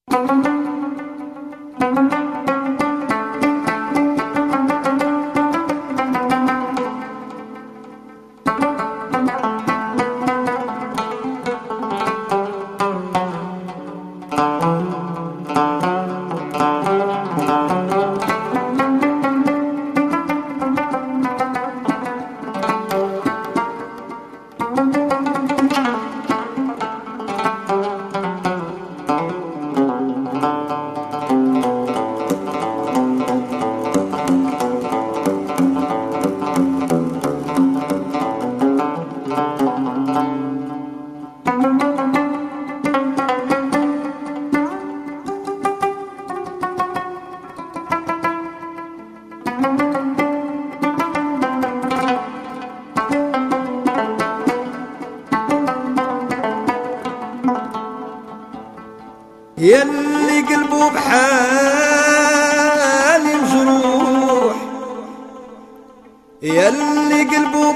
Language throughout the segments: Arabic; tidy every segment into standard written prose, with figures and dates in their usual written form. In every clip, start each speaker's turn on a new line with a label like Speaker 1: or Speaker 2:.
Speaker 1: يلي قلبه بحالي مجروح، يلي قلبه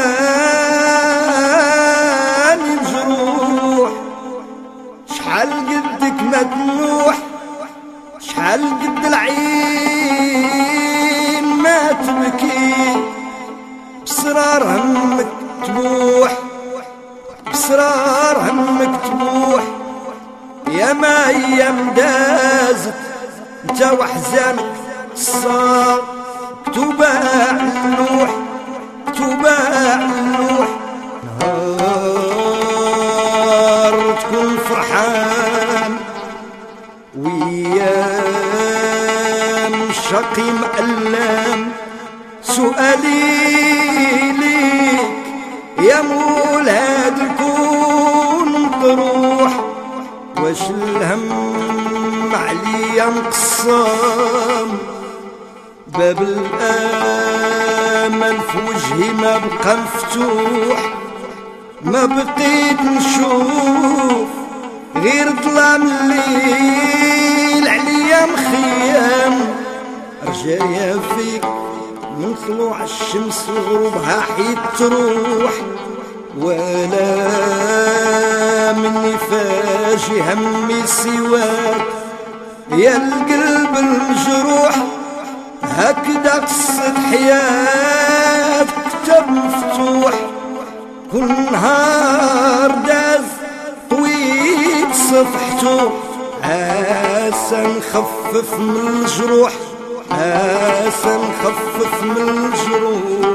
Speaker 1: بحالي مجروح، شحال قدك ما تنوح، شحال قد العين ما تبكي، بسرار همك تبوح، بسرار همك تبوح. يا ما ايام دازت انت وحزانك صار مكتوبة اللوح، مكتوبة اللوح. نهار تكون فرحان ويام شقي مألم، سؤالي ليك يا مولاد الكون مطروح، واش الهم عليا مقسم، باب الامل في وجهي ما بقى مفتوح، ما بقيت نشوف غير ظلام الليل عليا مخيم. رجايا فيك من طلوع الشمس وغروبها حيت تروح، ولا مني فاجي همي سواك يا القلب المجروح. هكذا قصة حياة كتاب مفتوح، كل نهار داز طويل صفحته، عسى نخفف من الجروح، عسى نخفف من الجروح.